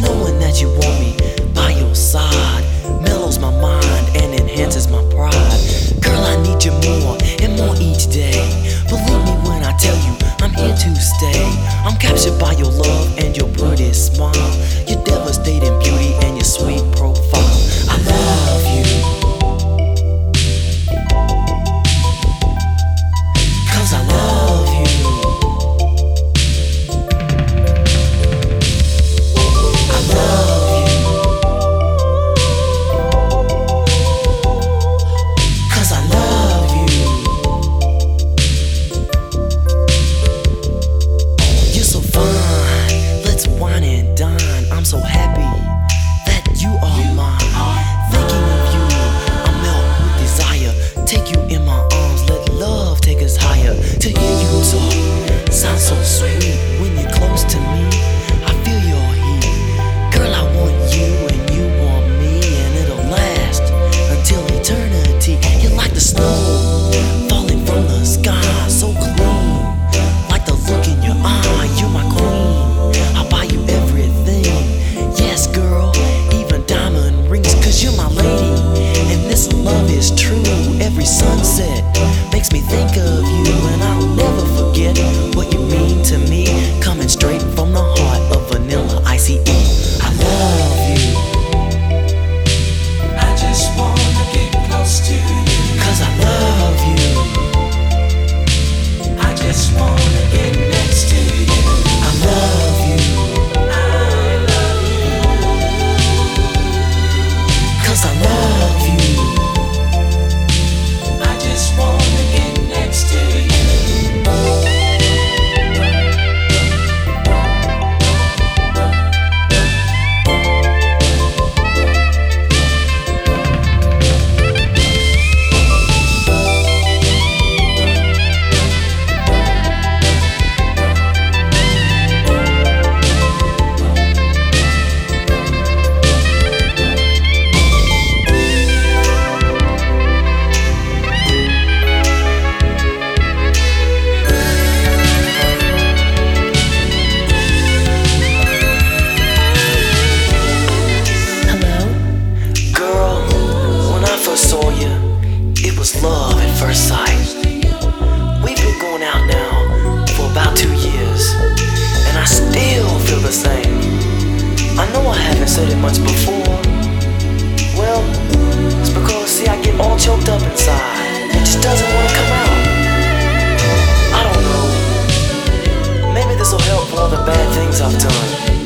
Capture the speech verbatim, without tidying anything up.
knowing that you want me by your side mellows my mind and enhances my pride. Girl, I need you more and more each day. Believe me when I tell you I'm here to stay. I'm captured by your love and your pretty smile, your devastating beauty and your sweet profile. I love you, 'cause I love you. I love you, 'cause I love you. You're so fine, let's wine and dine. I'm so happy that you are mine. Thinking of you, I melt with desire. Take you in my arms, let love take us higher. To hear you talk sounds so sweet. When you're close to me, I feel your heat. Girl, I want you and you want me, and it'll last until eternity. You're like the snow falling from the sky, so clean, like the look in your eye. You're my queen, I'll buy you everything. Yes, girl, even diamond rings, 'cause you're my lady, and this love is true. Every sunset makes me think of you, and I'll never forget what you mean to me. Coming straight from the heart of Vanilla Ice. I love you, I just wanna get close to you. 'cause I love you. I just wanna get next to you. I love you, I love you. 'cause I love you. I just wanna get next to you. Girl, when I first saw you, it was love at first sight. We've been going out now for about two years, and I still feel the same. I know I haven't said it much before. Well, it's because, see, I get all choked up inside. It just doesn't want to come out. I don't know. Maybe this will help for all the bad things I've done.